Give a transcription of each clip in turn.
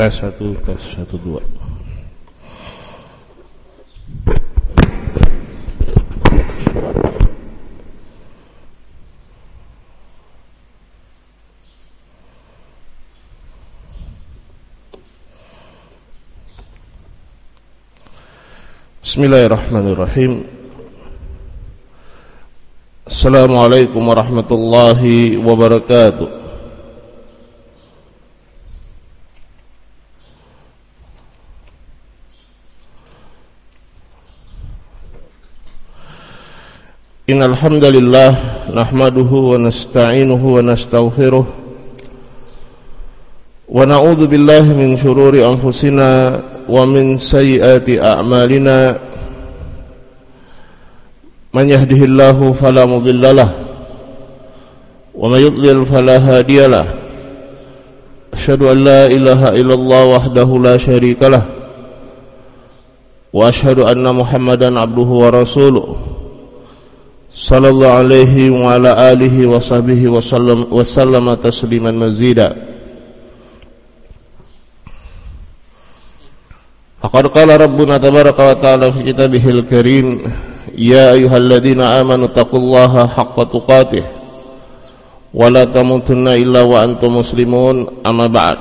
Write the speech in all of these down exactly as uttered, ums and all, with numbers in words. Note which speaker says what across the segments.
Speaker 1: Tes satu, tes satu dua. Bismillahirrahmanirrahim. Assalamualaikum warahmatullahi wabarakatuh. Innal hamdalillah nahmaduhu wa nasta'inuhu wa nastaghfiruh wa na'udzu billahi min shururi anfusina wa min sayyiati a'malina. Man yahdihillahu fala mudhillalah wa may yudlil fala hadiyalah. Asyhadu an la ilaha illallah wahdahu la syarikalah wa asyhadu anna Muhammadan abduhu wa rasuluh sallallahu alaihi wa ala alihi wa sahbihi wa sallam wa sallama tasliman mazida. Faqad qala rabbuna tabaraka wa ta'ala fi kitabihil karim, ya ayyuhalladzina amanu taqullaha haqqa tuqatih wa la tamutunna illa wa antum muslimun, amma ba'd.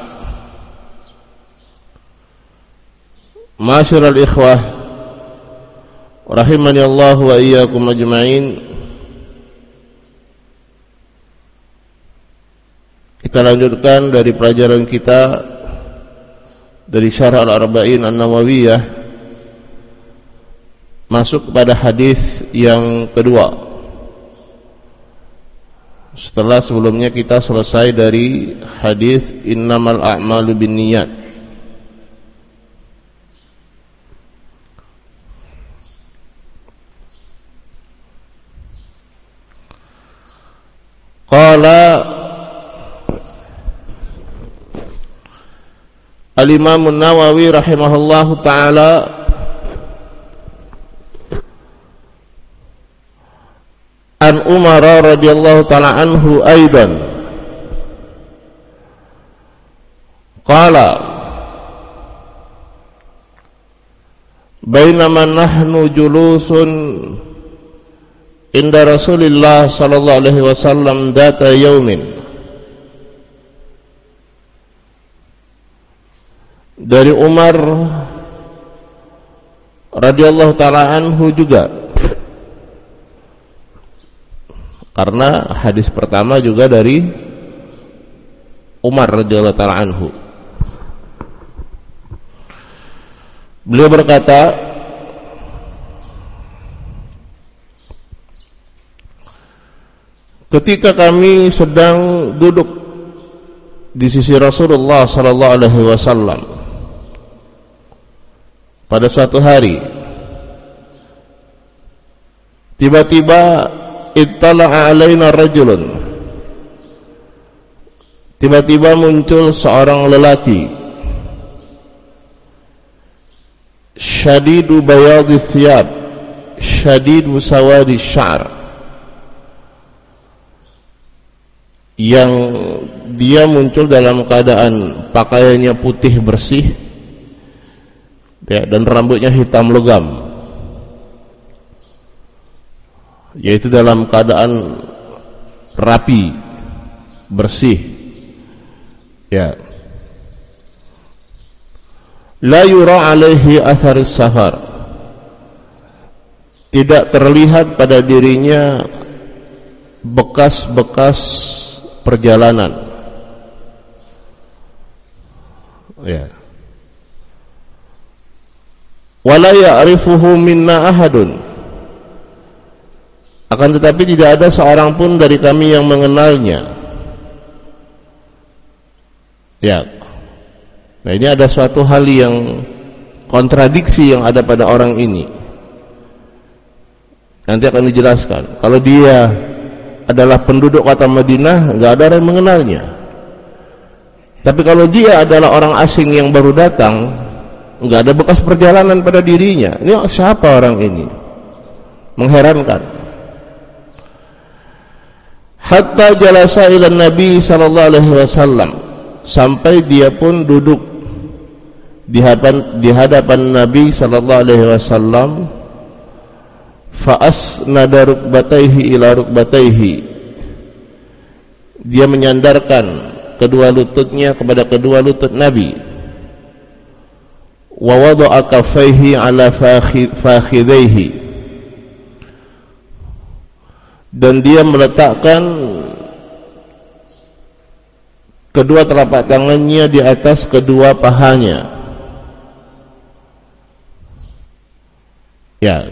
Speaker 1: Ma'asyiral ikhwah rahimani Allah wa iyyakum ajma'in. Kita lanjutkan dari pelajaran kita dari Syarah Al-Arba'in An-Nawawiyah, masuk kepada hadis yang kedua. Setelah sebelumnya kita selesai dari hadis innamal a'malu binniyat. Qala Al-Imam An-Nawawi rahimahullahu ta'ala, an Umar radhiyallahu ta'ala anhu aidan qala bainama nahnu julusun inda Rasulillah sallallahu alaihi wasallam data yaumin. Dari Umar radhiyallahu ta'ala anhu juga, karena hadis pertama juga dari Umar radhiyallahu ta'ala anhu. Beliau berkata, ketika kami sedang duduk di sisi Rasulullah sallallahu alaihi wasallam pada suatu hari, tiba-tiba ittala'a alaina rajulun, tiba-tiba muncul seorang lelaki, syadidu bayadhi thiyab syadidu sawadi sya'r, yang dia muncul dalam keadaan pakaiannya putih bersih, ya, dan rambutnya hitam legam, yaitu dalam keadaan rapi, bersih, ya. La yura alaihi atharis safar, tidak terlihat pada dirinya bekas-bekas perjalanan, ya. Wala ya'rifuhu minna ahadun, akan tetapi tidak ada seorang pun dari kami yang mengenalnya, ya. Nah, ini ada suatu hal yang kontradiksi yang ada pada orang ini. Nanti akan dijelaskan. Kalau dia adalah penduduk kota Madinah, nggak ada yang mengenalnya. Tapi kalau dia adalah orang asing yang baru datang, nggak ada bekas perjalanan pada dirinya. Ini siapa orang ini? Mengherankan. Hatta jalasa ila Nabi sallallahu alaihi wasallam, sampai dia pun duduk di hadapan, di hadapan Nabi sallallahu alaihi wasallam, fa asnada rukbatayhi ila rukbatayhi, dia menyandarkan kedua lututnya kepada kedua lutut Nabi, wa wada'a kaffayhi ala fakhidhayhi, dan dia meletakkan kedua telapak tangannya di atas kedua pahanya. Ya,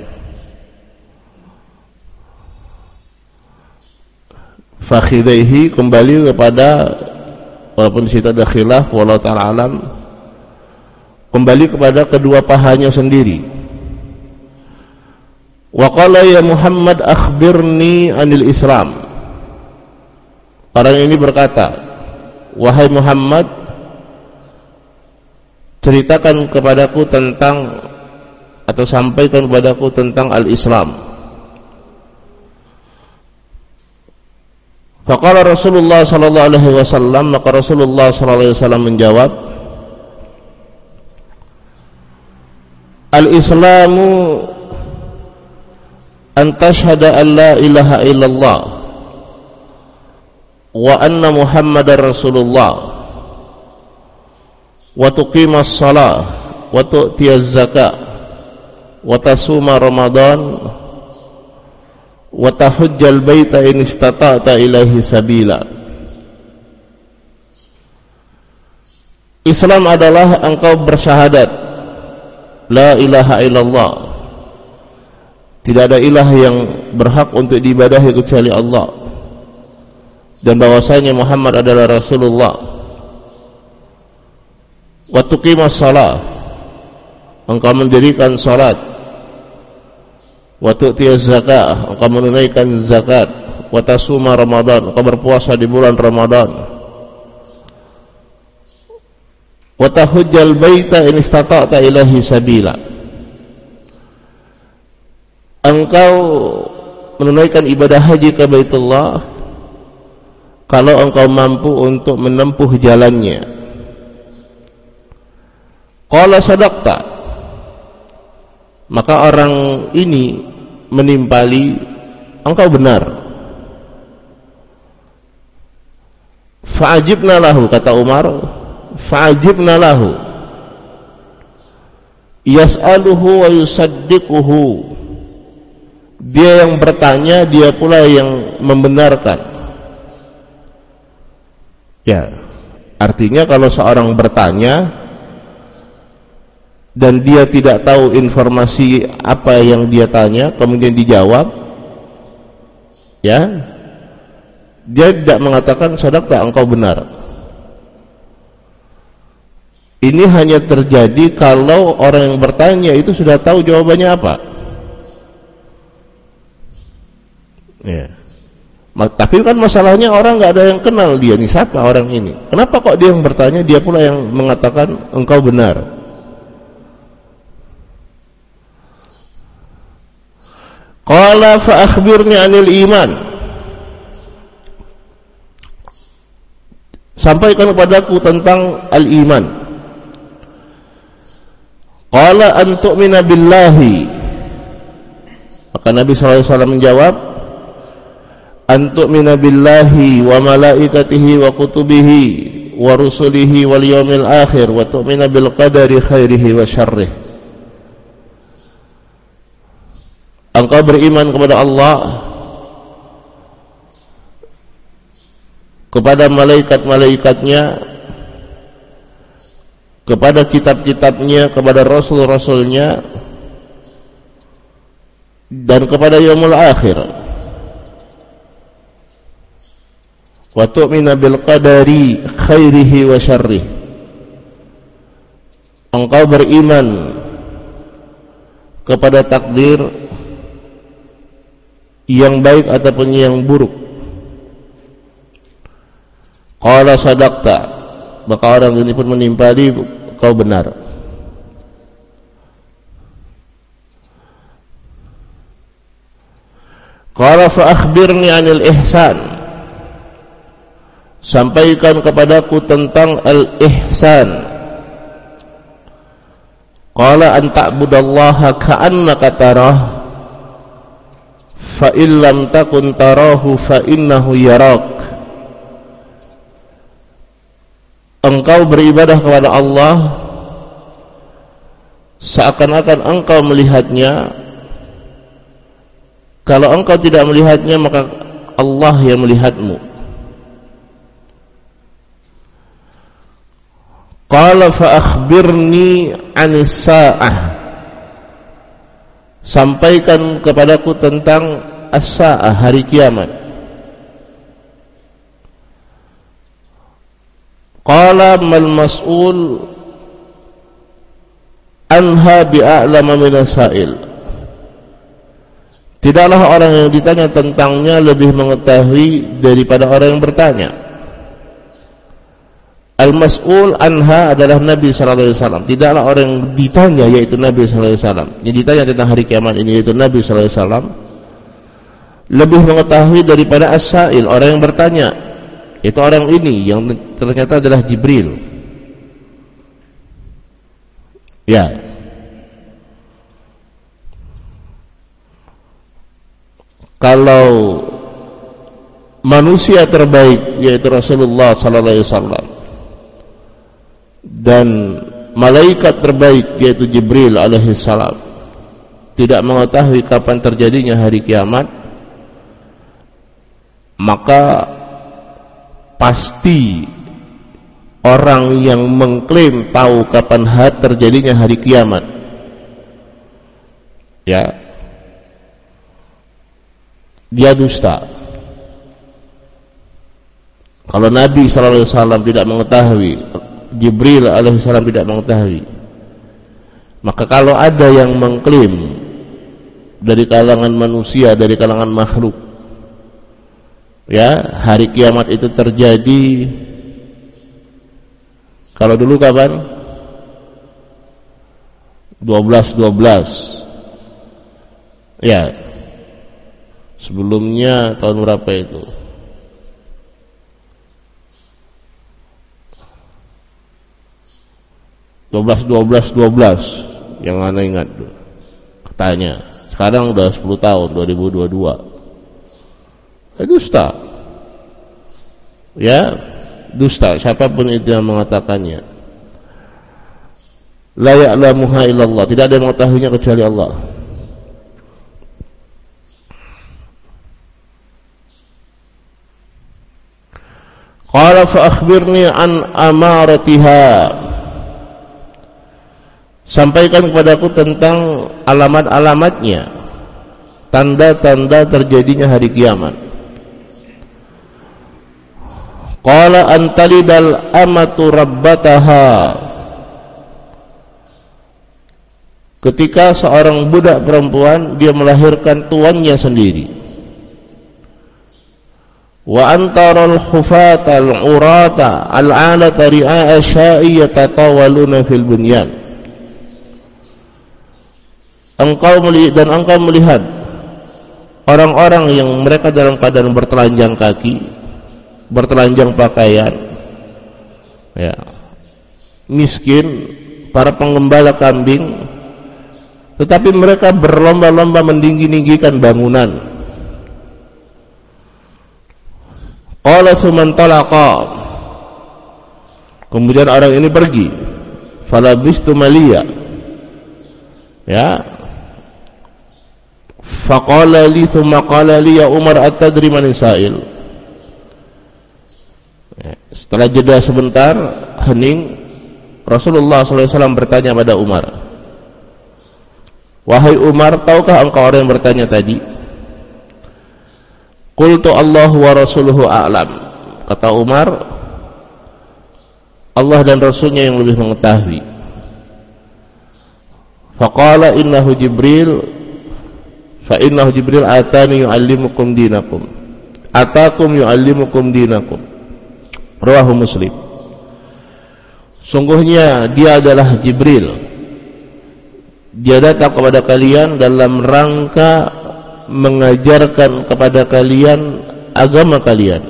Speaker 1: fakhidhayhi kembali kepada, walaupun di situ ada khilaf, wallahu ta'ala alam, kembali kepada kedua pahanya sendiri. Wa qala ya Muhammad akhbirni anil Islam. Orang ini berkata, wahai Muhammad, ceritakan kepadaku tentang, atau sampaikan kepadaku tentang al-Islam. Faqala Rasulullah sallallahu alaihi wasallam, maka Rasulullah sallallahu alaihi wasallam menjawab, al-Islamu an tashhada an la ilaha illallah wa anna Muhammadar Rasulullah wa tuqimas shalah wa tu'tiyaz zakah wa tasuma Ramadan wa tahujjal baita in istata'ta ilaihi sabila. Islam adalah engkau bersyahadat la ilaha illallah, tidak ada ilah yang berhak untuk diibadahi kecuali Allah, dan bahwasanya Muhammad adalah Rasulullah. Wa tuqimas shalah, engkau mendirikan salat. Wa tu'tiyaz zakah, engkau menunaikan zakat. Wa tasuma Ramadan, engkau berpuasa di bulan Ramadan. Wa tahujjal baita in istata'ta ilaihi sabila, engkau menunaikan ibadah haji ke Baitullah kalau engkau mampu untuk menempuh jalannya. Qala sadaqta, maka orang ini menimpali, engkau benar. Fa'ajibna lahu, kata Umar, fa'ajibna lahu yas'aluhu wa yusaddiquhu, dia yang bertanya, dia pula yang membenarkan. Ya, artinya kalau seorang bertanya dan dia tidak tahu informasi apa yang dia tanya, kemudian dijawab, ya, dia tidak mengatakan sadaqta, engkau benar. Ini hanya terjadi kalau orang yang bertanya itu sudah tahu jawabannya apa. Ya. Tapi kan masalahnya orang nggak ada yang kenal dia nih, siapa orang ini. Kenapa kok dia yang bertanya, dia pula yang mengatakan engkau benar? Qala fa akhbirni anil iman, sampaikan kepadaku tentang al-iman. Qala an tu'mina billahi, maka Nabi sallallahu alaihi wasallam menjawab, an tu'mina billahi wa malaikatihi wa kutubihi wa rusulihi wal yawmil akhir wa tu'mina bil qadari khairihi wa syarrih. Engkau beriman kepada Allah, kepada malaikat-malaikatnya, kepada kitab-kitabnya, kepada rasul-rasulnya, dan kepada yaumul akhir. Wa tu'mina bil qadari khairihi wa syarrih, engkau beriman kepada takdir yang baik ataupun yang buruk. Qala sadaqta, maka orang ini pun menimpali, kau benar. Qala fa akhbirni anil ihsan, sampaikan kepadaku tentang al-ihsan. Qala an ta'budallaha ka'annaka tarah fa in lam takun tarahu fa innahu yarak. Engkau beribadah kepada Allah seakan-akan engkau melihatnya. Kalau engkau tidak melihatnya, maka Allah yang melihatmu. Qala fa akhbirni 'anis sa'ah. Sampaikan kepadaku tentang as-sa'ah, hari kiamat. Qala mal mas'ul anha bi'a'lama minas sa'il. Tidaklah orang yang ditanya tentangnya lebih mengetahui daripada orang yang bertanya. Al-mas'ul anha adalah Nabi sallallahu alaihi wasallam. Tidaklah orang yang ditanya yaitu Nabi sallallahu alaihi wasallam. Yang ditanya tentang hari kiamat ini yaitu Nabi sallallahu alaihi wasallam lebih mengetahui daripada as-sa'il, orang yang bertanya. Itu orang ini yang ternyata adalah Jibril. Ya. Kalau manusia terbaik yaitu Rasulullah sallallahu alaihi wasallam dan malaikat terbaik yaitu Jibril alaihi salam tidak mengetahui kapan terjadinya hari kiamat, maka pasti orang yang mengklaim tahu kapan hari terjadinya hari kiamat, ya, dia dusta. Kalau Nabi sallallahu alaihi wasallam tidak mengetahui, Jibril alaihi salam tidak mengetahui, maka kalau ada yang mengklaim dari kalangan manusia, dari kalangan makhluk, ya, hari kiamat itu terjadi kalau dulu kapan? dua belas dua belas. Ya. Sebelumnya tahun berapa itu? dua belas dua belas dua belas yang ana ingat tuh. Katanya. Sekarang udah sepuluh tahun, dua ribu dua puluh dua. Dusta, ya, dusta. Siapapun itu yang mengatakannya, la ya'lamuha illallah, tidak ada yang mengetahuinya kecuali Allah. Qala fa akhbirni an amaratiha. Sampaikan kepadaku tentang alamat-alamatnya, tanda-tanda terjadinya hari kiamat. Qala antalidal amatu rabbataha. Ketika seorang budak perempuan dia melahirkan tuannya sendiri. Wa antaral hufatal urata al'alata ri'a asya'i yatatawaluna fil bunyan. Engkau melihat dan engkau melihat orang-orang yang mereka dalam keadaan bertelanjang kaki, bertelanjang pakaian, ya, miskin, para penggembala kambing, tetapi mereka berlomba-lomba meninggi-ninggikan bangunan. Qala tsumman talaqa. Kemudian orang ini pergi. Falabistu maliya. Ya. Faqala li thumma qala li ya Umar atadri man sa'il. Setelah jeda sebentar hening, Rasulullah sallallahu alaihi wasallam bertanya pada Umar, wahai Umar, tahukah engkau orang yang bertanya tadi? Qultu Allah wa rasuluhu a'lam. Kata Umar, Allah dan Rasulnya yang lebih mengetahui. Faqala innahu Jibril, fa innahu Jibril atani yu'allimukum dinakum. Atakum yu'allimukum dinakum. Rawahu Muslim. Sungguhnya dia adalah Jibril. Dia datang kepada kalian dalam rangka mengajarkan kepada kalian agama kalian.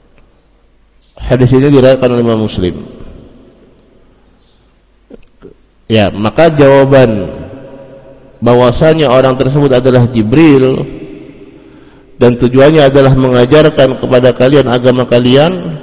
Speaker 1: Hadis ini diriwayatkan oleh Imam Muslim. Ya, maka jawaban bahwasanya orang tersebut adalah Jibril dan tujuannya adalah mengajarkan kepada kalian agama kalian,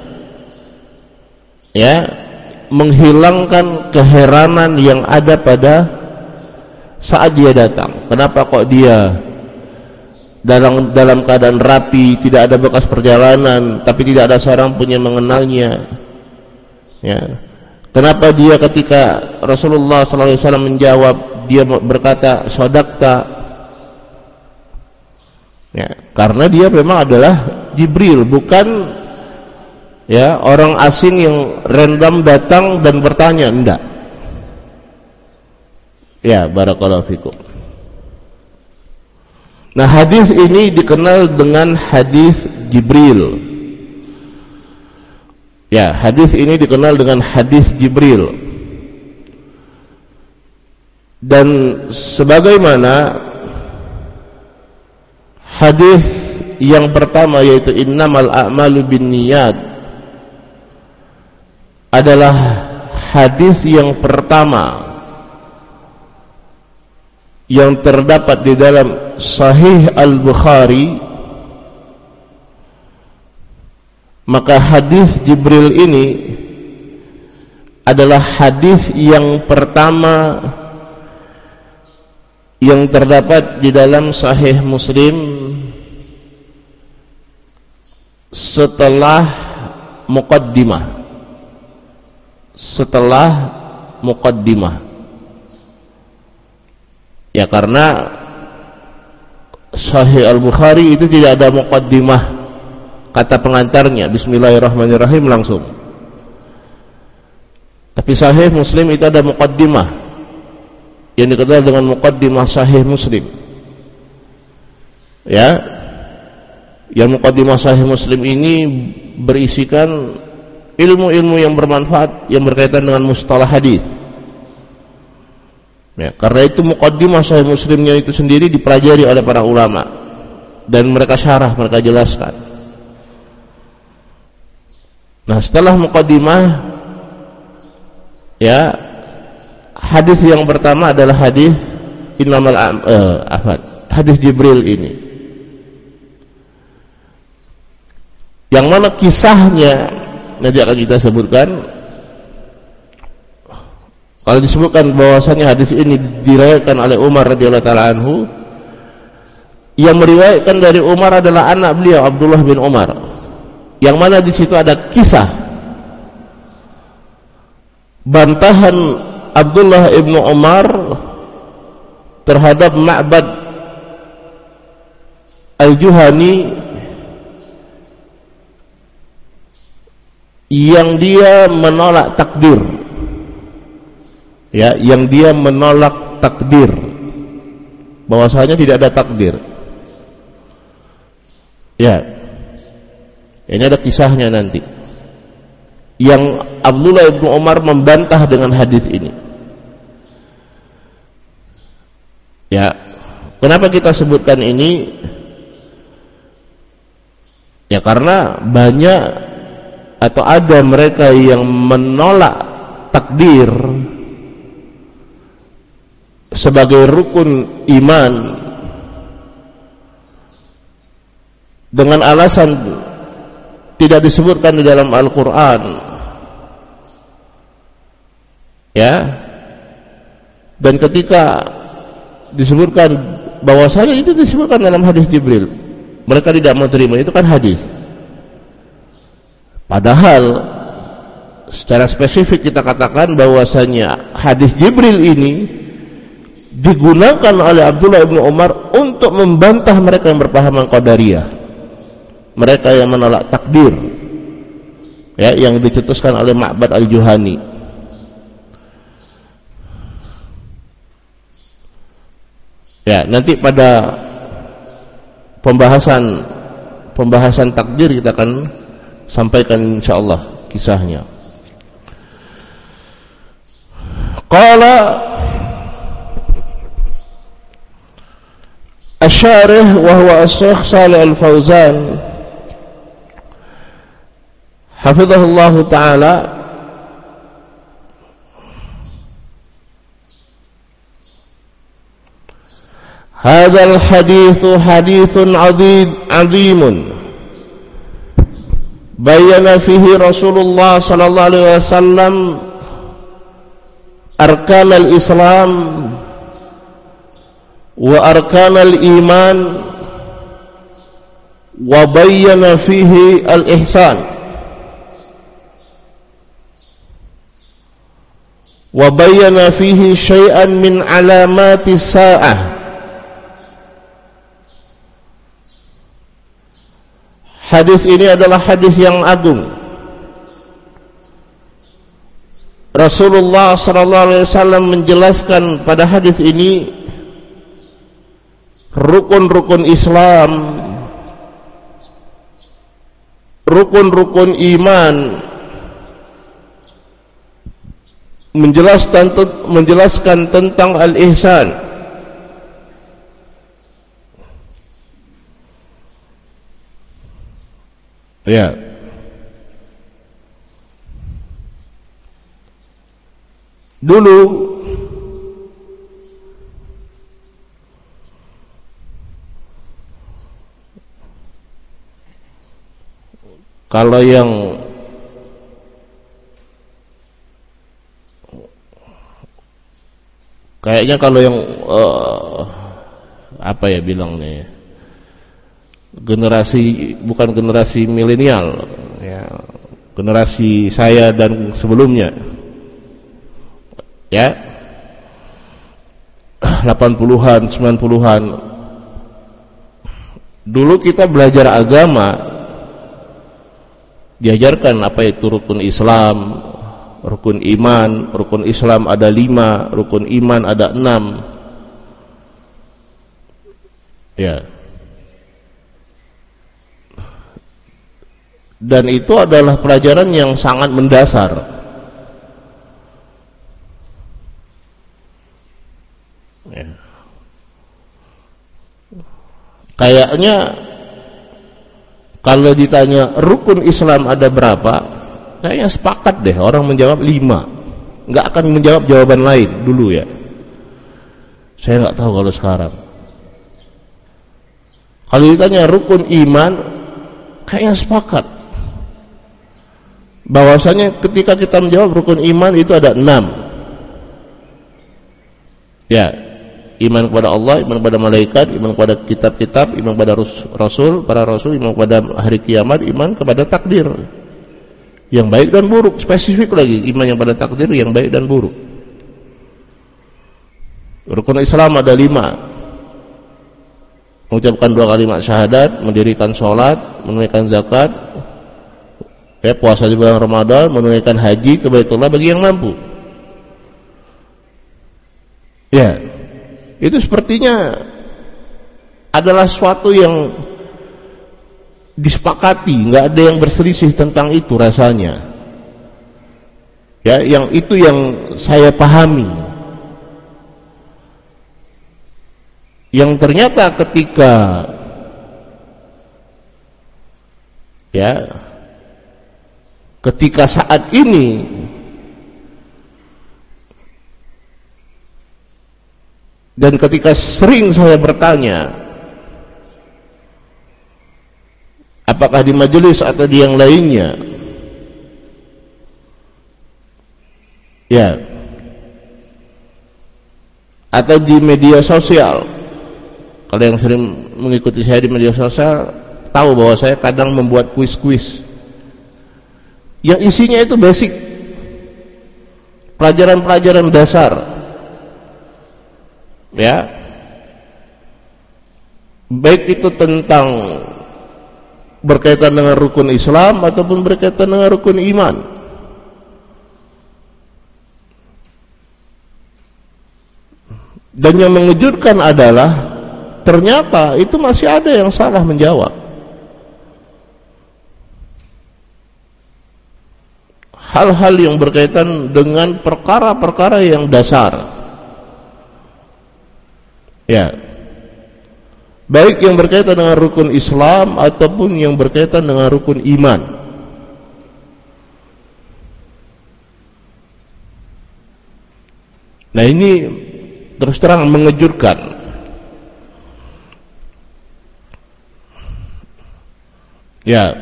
Speaker 1: ya, menghilangkan keheranan yang ada pada saat dia datang. Kenapa kok dia dalam dalam keadaan rapi, tidak ada bekas perjalanan, tapi tidak ada seorang pun yang mengenalnya, ya. Kenapa dia ketika Rasulullah sallallahu alaihi wasallam menjawab, dia berkata sodakta, ya, karena dia memang adalah Jibril, bukan, ya, orang asing yang random datang dan bertanya, enggak. Ya, barakallahu fikum. Nah, hadis ini dikenal dengan hadis Jibril. Ya, hadis ini dikenal dengan hadis Jibril. Dan sebagaimana hadis yang pertama, yaitu innamal a'malu binniyat, adalah hadis yang pertama yang terdapat di dalam Sahih Al-Bukhari, maka hadis Jibril ini adalah hadis yang pertama yang terdapat di dalam Sahih Muslim setelah muqaddimah. Setelah muqaddimah. Ya, karena Sahih Al-Bukhari itu tidak ada muqaddimah, kata pengantarnya bismillahirrahmanirrahim langsung. Tapi Sahih Muslim itu ada muqaddimah yang dikenal dengan muqaddimah Sahih Muslim. Ya, yang muqaddimah Sahih Muslim ini berisikan ilmu-ilmu yang bermanfaat yang berkaitan dengan mustalah hadis. Ya, karena itu muqaddimah Sahih Muslimnya itu sendiri dipelajari oleh para ulama dan mereka syarah, mereka jelaskan. Nah, setelah muqaddimah, ya, hadis yang pertama adalah hadis innamal uh, apa? Hadis Jibril ini. Yang mana kisahnya nanti akan kita sebutkan. Kalau disebutkan bahwasanya hadis ini diriwayatkan oleh Umar radhiyallahu taala anhu, yang meriwayatkan dari Umar adalah anak beliau Abdullah bin Umar, yang mana di situ ada kisah bantahan Abdullah ibnu Umar terhadap Ma'bad Al-Juhani yang dia menolak takdir, ya, yang dia menolak takdir, bahwasanya tidak ada takdir. Ya, ini ada kisahnya nanti, yang Abdullah bin Umar membantah dengan hadis ini. Ya, kenapa kita sebutkan ini? Ya, karena banyak atau ada mereka yang menolak takdir sebagai rukun iman dengan alasan tidak disebutkan di dalam Al-Quran, ya, dan ketika disebutkan bahwasanya itu disebutkan dalam hadis Jibril, mereka tidak mau terima, itu kan hadis. Padahal secara spesifik kita katakan bahwasanya hadis Jibril ini digunakan oleh Abdullah bin Umar untuk membantah mereka yang berpahaman Qadariyah, mereka yang menolak takdir, ya, yang dicetuskan oleh Ma'bad Al-Juhani. Ya, nanti pada pembahasan pembahasan takdir kita akan sampaikan insyaallah kisahnya. Qala Asy-Syarih wa huwa Asy-Syaikh Shalih Al-Fauzan hafizahullahu taala Hadzal haditsu haditsun 'azimun bayyana fihi Rasulullah sallallahu alaihi wasallam arkanal Islam wa arkanal iman wa bayyana fihi al-ihsan wa bayyana fihi syai'an min alamati sa'ah. Hadis ini adalah hadis yang agung. Rasulullah sallallahu alaihi wasallam menjelaskan pada hadis ini rukun-rukun Islam, rukun-rukun iman, menjelaskan menjelaskan tentang al-ihsan. Ya. Dulu kalau yang kayaknya kalau yang uh, apa ya bilangnya, generasi bukan generasi milenial ya, generasi saya dan sebelumnya ya, delapan puluhan, sembilan puluhan, dulu kita belajar agama diajarkan apa itu rukun Islam, rukun iman. Rukun Islam ada lima, rukun iman ada enam ya. Dan itu adalah pelajaran yang sangat mendasar. Ya. Kayaknya kalau ditanya rukun Islam ada berapa, kayaknya sepakat deh orang menjawab lima. Nggak akan menjawab jawaban lain dulu ya. Saya nggak tahu kalau sekarang. Kalau ditanya rukun iman, kayaknya sepakat bahwasanya ketika kita menjawab rukun iman itu ada enam ya, iman kepada Allah, iman kepada malaikat, iman kepada kitab-kitab, iman kepada rasul, para rasul, iman kepada hari kiamat, iman kepada takdir yang baik dan buruk. Spesifik lagi, iman yang pada takdir yang baik dan buruk. Rukun Islam ada lima: mengucapkan dua kalimat syahadat, mendirikan sholat, menunaikan zakat, ya, puasa di bulan Ramadan, menunaikan haji ke Baitullah bagi yang mampu. Ya, itu sepertinya adalah suatu yang disepakati, nggak ada yang berselisih tentang itu rasanya. Ya, yang itu yang saya pahami. Yang ternyata ketika ya ketika saat ini dan ketika sering saya bertanya, apakah di majelis atau di yang lainnya, ya, atau di media sosial. Kalau yang sering mengikuti saya di media sosial tahu bahwa saya kadang membuat kuis-kuis yang isinya itu basic, pelajaran-pelajaran dasar, ya, baik itu tentang berkaitan dengan rukun Islam ataupun berkaitan dengan rukun iman. Dan yang mengejutkan adalah ternyata itu masih ada yang salah menjawab. Hal-hal yang berkaitan dengan perkara-perkara yang dasar, ya, baik yang berkaitan dengan rukun Islam ataupun yang berkaitan dengan rukun iman. Nah, ini terus terang mengejutkan. Ya.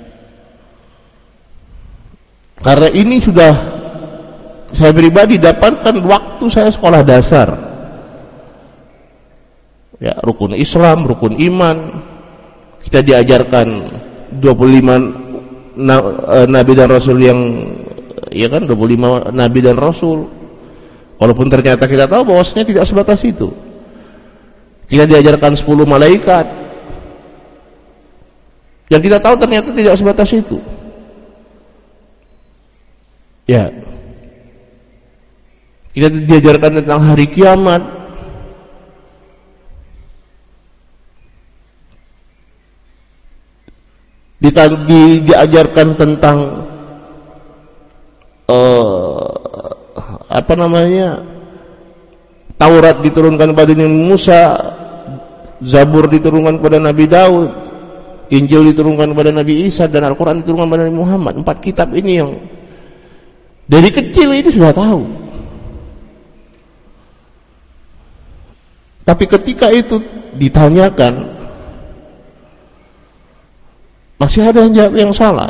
Speaker 1: Karena ini sudah saya pribadi dapatkan waktu saya sekolah dasar. Ya, rukun Islam, rukun iman. Kita diajarkan dua puluh lima nabi dan rasul yang, ya kan, dua puluh lima nabi dan rasul. Walaupun ternyata kita tahu bahwasanya tidak sebatas itu. Kita diajarkan sepuluh malaikat. Yang kita tahu ternyata tidak sebatas itu. Ya. Kita diajarkan tentang hari kiamat. Di, di, diajarkan tentang uh, apa namanya, Taurat diturunkan pada Nabi Musa, Zabur diturunkan kepada Nabi Daud, Injil diturunkan kepada Nabi Isa, dan Al-Quran diturunkan kepada Nabi Muhammad. Empat kitab ini yang dari kecil ini sudah tahu. Tapi ketika itu ditanyakan, masih ada yang jawab yang salah.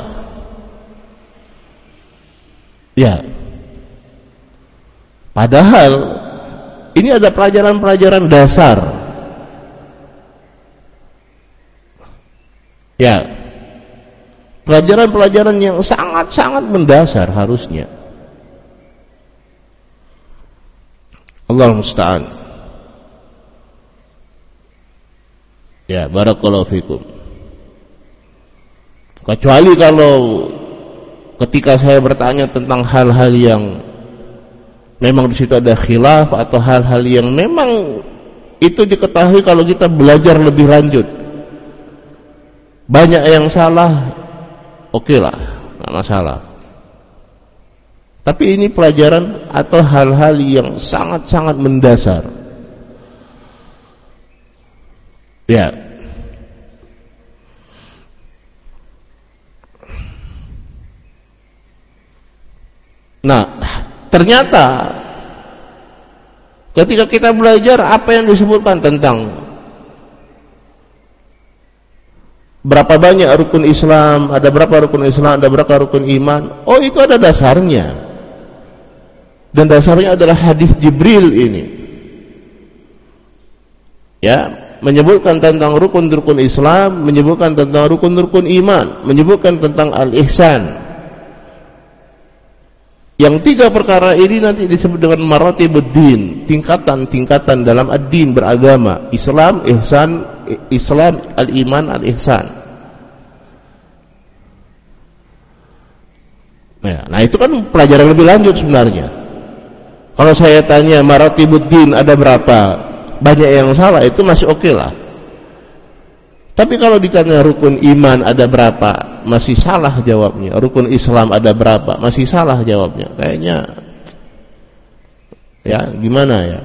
Speaker 1: Ya. Padahal ini ada pelajaran-pelajaran dasar. Ya. Pelajaran-pelajaran yang sangat-sangat mendasar harusnya. Allahul musta'an. Ya, barakallahu fikum. Kecuali kalau ketika saya bertanya tentang hal-hal yang memang di situ ada khilaf, atau hal-hal yang memang itu diketahui kalau kita belajar lebih lanjut banyak yang salah, oke okay lah, nggak masalah. Tapi ini pelajaran atau hal-hal yang sangat-sangat mendasar. Ya. Nah, ternyata ketika kita belajar apa yang disebutkan tentang berapa banyak rukun Islam, ada berapa rukun Islam, ada berapa rukun iman, oh itu ada dasarnya. Dan dasarnya adalah hadis Jibril ini. Ya, menyebutkan tentang rukun-rukun Islam, menyebutkan tentang rukun-rukun iman, menyebutkan tentang al-ihsan. Yang tiga perkara ini nanti disebut dengan maratibuddin, tingkatan-tingkatan dalam ad-din, beragama, Islam, ihsan, Islam, al-iman, al-ihsan. Nah, itu kan pelajaran lebih lanjut sebenarnya. Kalau saya tanya maratibuddin ada berapa, banyak yang salah, itu masih oke okay lah. Tapi kalau ditanya rukun iman ada berapa, masih salah jawabnya. Rukun Islam ada berapa, masih salah jawabnya. Kayaknya ya gimana ya?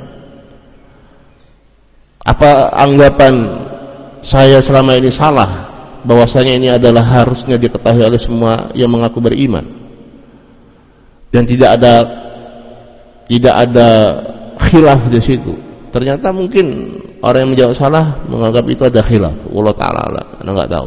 Speaker 1: Apa anggapan saya selama ini salah, bahwasanya ini adalah harusnya diketahui oleh semua yang mengaku beriman, dan tidak ada tidak ada khilaf di situ. Ternyata mungkin orang yang menjawab salah menganggap itu ada khilaf. Allah Ta'ala lah, anda nggak tahu.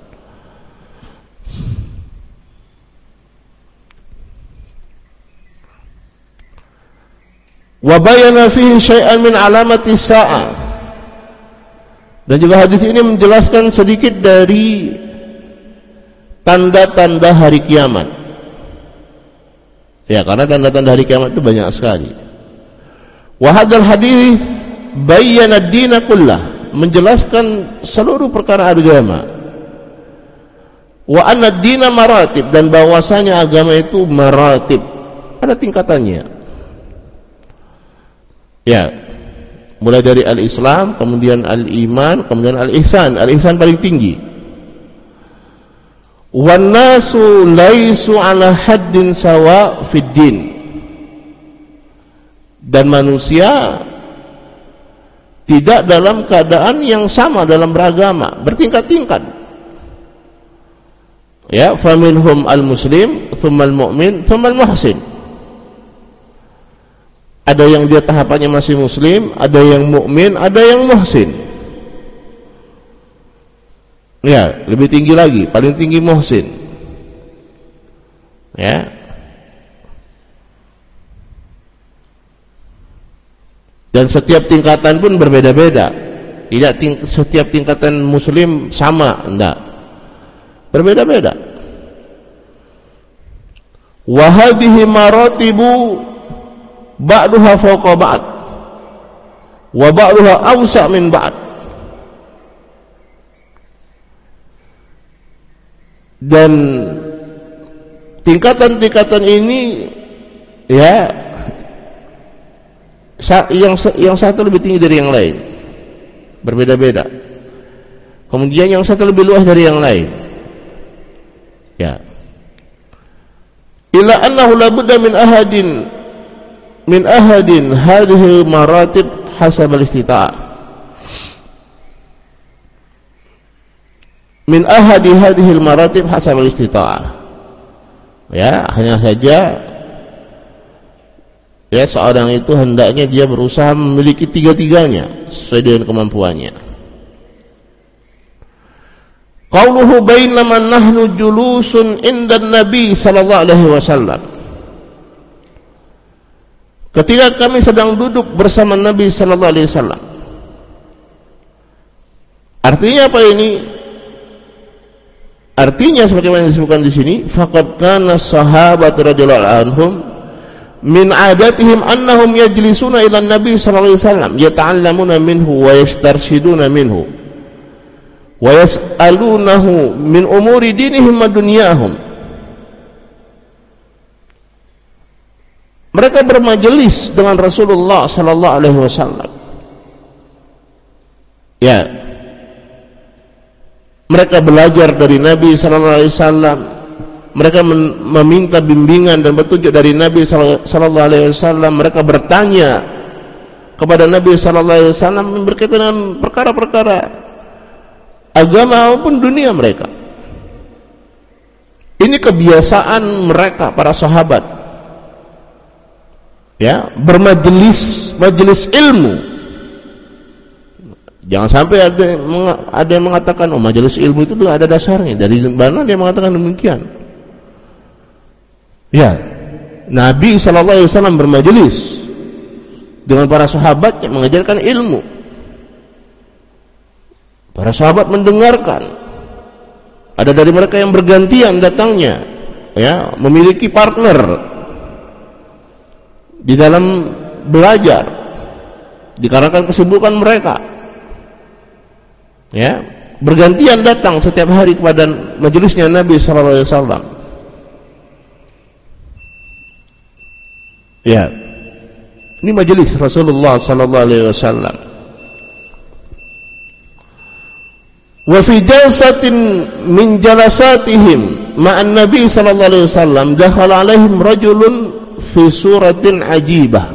Speaker 1: Wa bayana fihi syai'an min alamati sa'ah. Dan juga hadis ini menjelaskan sedikit dari tanda-tanda hari kiamat. Ya, karena tanda-tanda hari kiamat itu banyak sekali. Wa hadzal hadis bayyana ad-din kullah, menjelaskan seluruh perkara agama. Wa anna ad-dina maratib, dan bahwasanya agama itu maratib, ada tingkatannya. Ya, mulai dari al-Islam, kemudian al-iman, kemudian al-ihsan. Al-ihsan paling tinggi. Wan nasu laisu ala haddin sawa fid din, dan manusia tidak dalam keadaan yang sama dalam beragama, bertingkat-tingkat. Ya, faminhum al-muslim, thumma al-mu'min, thumma al-muhsin. Ada yang dia tahapannya masih muslim, ada yang mukmin, ada yang muhsin. Ya, lebih tinggi lagi, paling tinggi muhsin. Ya. Dan setiap tingkatan pun berbeda-beda. Tidak ting setiap tingkatan muslim sama, enggak. Berbeda-beda. Wa hadhihi maratibu ba'duha fawqa ba'd. Wa ba'duha awsa' min ba'd. Dan tingkatan-tingkatan ini ya yang yang satu lebih tinggi dari yang lain, berbeda-beda. Kemudian yang satu lebih luas dari yang lain. Ya. Ila annahu la budda min ahadin min ahadin hadhihi maratib hasab al-istita'ah. Min ahadi hadhil maratib hasab al-istita'ah. Ya, hanya saja ya seorang itu hendaknya dia berusaha memiliki tiga-tiganya sesuai dengan kemampuannya. Qauluhu bainama nahnu julusun indan nabi sallallahu alaihi wasallam. Ketika kami sedang duduk bersama Nabi sallallahu alaihi wasallam. Artinya apa ini? Artinya sebagaimana disebutkan di sini, faqad kana sahabat radhiyallahu anhum min adatihim annahum yajlisuna ila nabi sallallahu alaihi wasallam yata'allamuna minhu wa yastarshiduna minhu wa yas'alunahu min umuri dinihim wa dunyahum. Mereka bermajelis dengan Rasulullah sallallahu alaihi wasallam. Ya. Mereka belajar dari Nabi sallallahu alaihi wasallam. Mereka meminta bimbingan dan petunjuk dari Nabi sallallahu alaihi wasallam. Mereka bertanya kepada Nabi sallallahu alaihi wasallam berkaitan dengan perkara-perkara agama maupun dunia mereka. Ini kebiasaan mereka para sahabat. Ya, bermajelis, majelis ilmu. Jangan sampai ada ada yang mengatakan oh majelis ilmu itu tidak ada dasarnya. Dari mana dia mengatakan demikian? Ya, Nabi sallallahu alaihi wasallam bermajelis dengan para sahabat yang mengajarkan ilmu. Para sahabat mendengarkan. Ada dari mereka yang bergantian datangnya, ya, memiliki partner di dalam belajar dikarenakan kesibukan mereka. Ya, bergantian datang setiap hari kepada majelisnya Nabi sallallahu alaihi wasallam. Ya. Ini majelis Rasulullah sallallahu alaihi wasallam. Wa fi jalsatin min jalasatihim ma'an Nabi sallallahu alaihi wasallam dakhala alaihim rajulun fi suratin ajibah.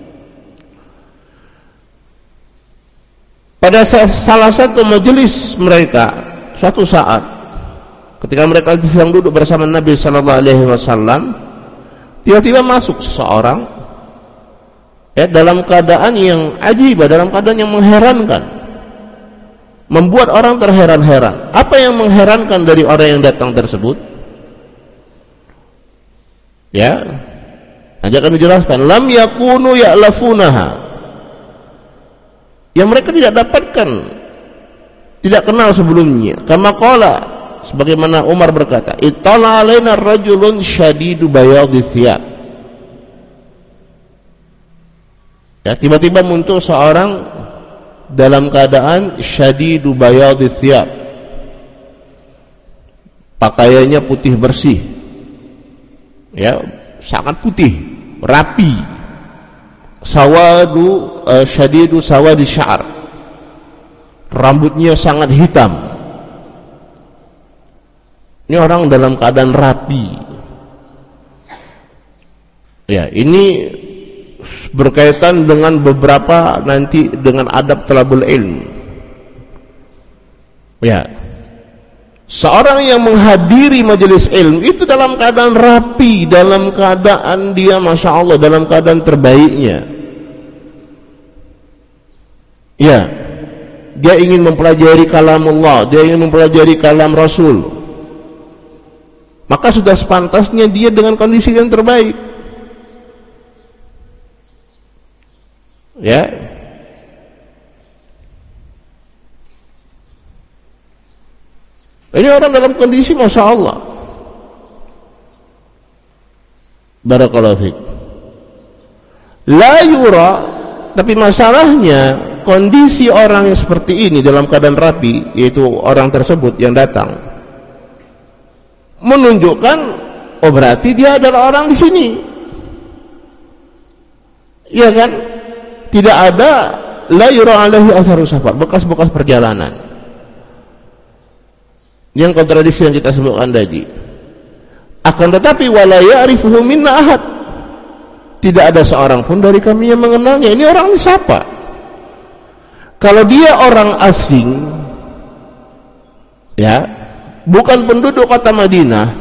Speaker 1: Pada salah satu majelis mereka, suatu saat ketika mereka sedang duduk bersama Nabi sallallahu alaihi wasallam, tiba-tiba masuk seseorang ya dalam keadaan yang ajib, dalam keadaan yang mengherankan, membuat orang terheran-heran. Apa yang mengherankan dari orang yang datang tersebut? Ya, akan dijelaskan. Lam yakunu ya'lafunaha, yang mereka tidak dapatkan, tidak kenal sebelumnya. Kama qala, sebagaimana Umar berkata, ittala alaina rajulun syadidu bayadhi thiyab. Ya, tiba-tiba muncul seorang dalam keadaan syadidu bayadhi thiyab, pakaiannya putih bersih, ya, sangat putih, rapi. Sawadu uh, syadidu sawadi sya'ar, rambutnya sangat hitam. Ini orang dalam keadaan rapi. Ya, ini berkaitan dengan beberapa nanti dengan adab talabul ilm. Ya, seorang yang menghadiri majelis ilmu itu dalam keadaan rapi, dalam keadaan dia masya Allah dalam keadaan terbaiknya. Ya, dia ingin mempelajari kalamullah, dia ingin mempelajari kalam Rasul, maka sudah sepantasnya dia dengan kondisi yang terbaik. Ya, ini orang dalam kondisi Masya Allah, barakallahu fiik, la yura. Tapi masalahnya kondisi orang yang seperti ini dalam keadaan rapi, yaitu orang tersebut yang datang, menunjukkan oh berarti dia adalah orang di sini, ya kan? Tidak ada la yura alaihi atharu safar, bekas-bekas perjalanan. Yang kontradiksi yang kita sebutkan tadi. Akan tetapi wala ya'rifuhu minna ahad, tidak ada seorang pun dari kami yang mengenalnya. Ini orang siapa? Kalau dia orang asing, ya, bukan penduduk kota Madinah,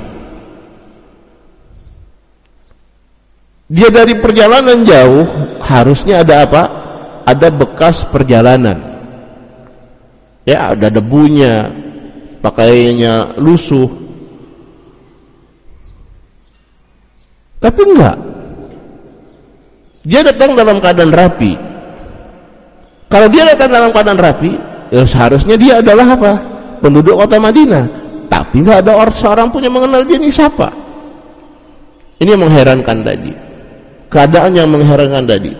Speaker 1: dia dari perjalanan jauh, harusnya ada apa? Ada bekas perjalanan. Ya, ada debunya, pakaiannya lusuh. Tapi enggak. Dia datang dalam keadaan rapi. Kalau dia datang dalam keadaan rapi, ya seharusnya dia adalah apa? Penduduk kota Madinah. Tapi enggak ada orang seorang pun yang mengenal dia ini siapa. Ini yang mengherankan tadi. Keadaan yang mengherankan tadi.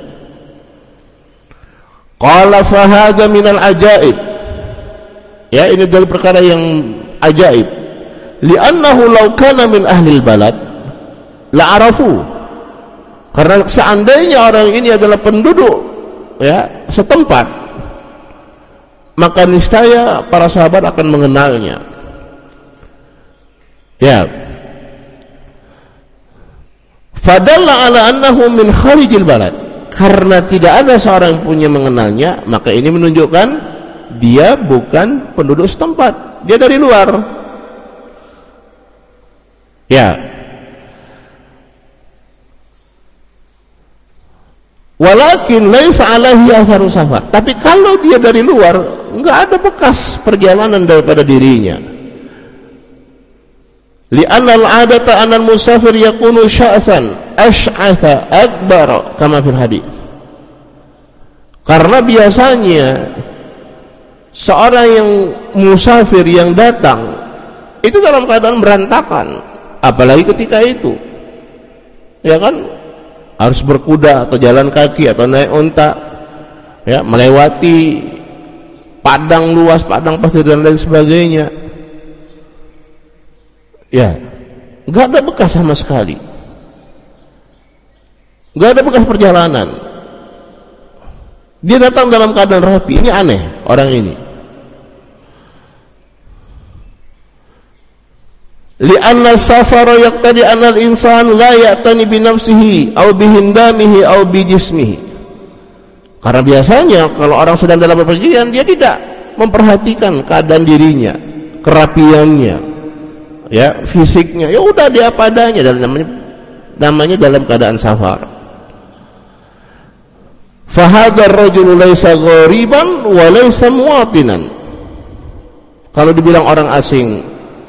Speaker 1: Qala fa hadza minal ajaib. Ya, ini dari perkara yang ajaib. Li'annahu law kana min ahlil balad la arafu. Karena seandainya orang ini adalah penduduk ya setempat, maka niscaya para sahabat akan mengenalnya. Ya. Fadalla ala annahu min kharijil balad. Karena tidak ada seorang pun yang mengenalnya, maka ini menunjukkan dia bukan penduduk setempat, dia dari luar. Ya. Walakin laisa alaihi atharu safar. Tapi kalau dia dari luar, enggak ada bekas perjalanan daripada dirinya. Li'anna al-'adata anna al-musafir yakunu sya'than ash'atha akbar kama fil hadis. Karena biasanya seorang yang musafir yang datang itu dalam keadaan berantakan, apalagi ketika itu. Ya kan? Harus berkuda atau jalan kaki atau naik unta, ya, melewati padang luas, padang pasir dan lain sebagainya. Ya, nggak ada bekas sama sekali, nggak ada bekas perjalanan. Dia datang dalam keadaan rapi. Ini aneh orang ini. Li'anna safara yaqtadi anna al-insan la ya'tani bi nafsihi aw bi hindamihi aw bi jismihi. Karena biasanya kalau orang sedang dalam bepergian, dia tidak memperhatikan keadaan dirinya, kerapiannya, ya, fisiknya. Ya udah dia apa adanya, dalam namanya namanya dalam keadaan safar. Fa hadzal rajulu laisa ghariban wa laisa muwatinan. Kalau dibilang orang asing,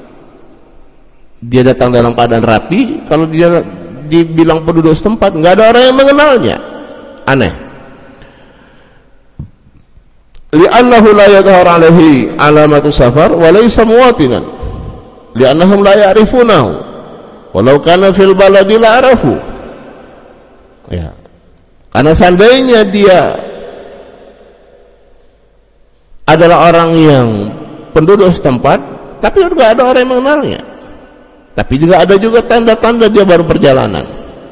Speaker 1: dia datang dalam keadaan rapi. Kalau dia dibilang penduduk setempat, nggak ada orang yang mengenalnya. Aneh. Li'annahu la yadhhar alaihi alamatu safar wa laysa muwatinan. Li'annahum la ya'rifunahu. Walau kana fil baladi la arafu. Ya. Karena seandainya dia adalah orang yang penduduk setempat, tapi juga ada orang yang mengenalnya. Tapi juga ada juga tanda-tanda dia baru perjalanan.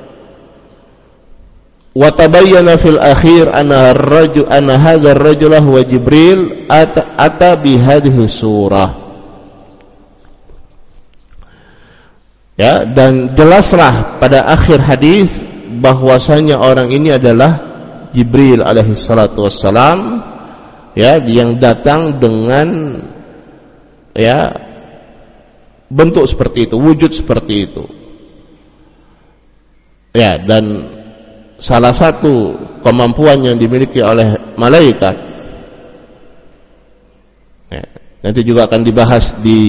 Speaker 1: Wa tabayyana fil akhir anna ar-rajul anna hadha ar-rajul huwa Jibril ata, ata bi hadhihi surah. Ya, dan jelaslah pada akhir hadis bahwasanya orang ini adalah Jibril alaihi salatu wassalam, ya, yang datang dengan ya bentuk seperti itu, wujud seperti itu. Ya, dan salah satu kemampuan yang dimiliki oleh malaikat Ya, nanti juga akan dibahas di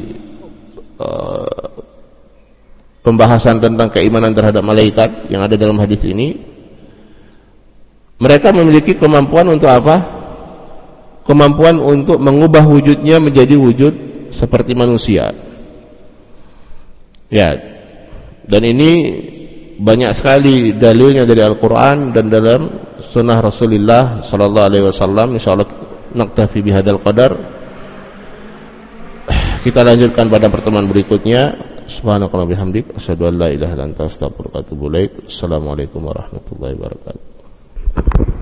Speaker 1: uh, pembahasan tentang keimanan terhadap malaikat yang ada dalam hadis ini. Mereka memiliki kemampuan untuk apa? Kemampuan untuk mengubah wujudnya menjadi wujud seperti manusia. Ya, dan ini banyak sekali dalilnya dari Al-Quran dan dalam sunnah Rasulullah Sallallahu Alaihi Wasallam. Insyaallah naktafi bihadzal qadar. Kita lanjutkan pada pertemuan berikutnya. Subhanakallahumma bihamdik asyhadu an la ilaha illa anta astaghfiruka wa atubu ilaik. Assalamualaikum warahmatullahi wabarakatuh.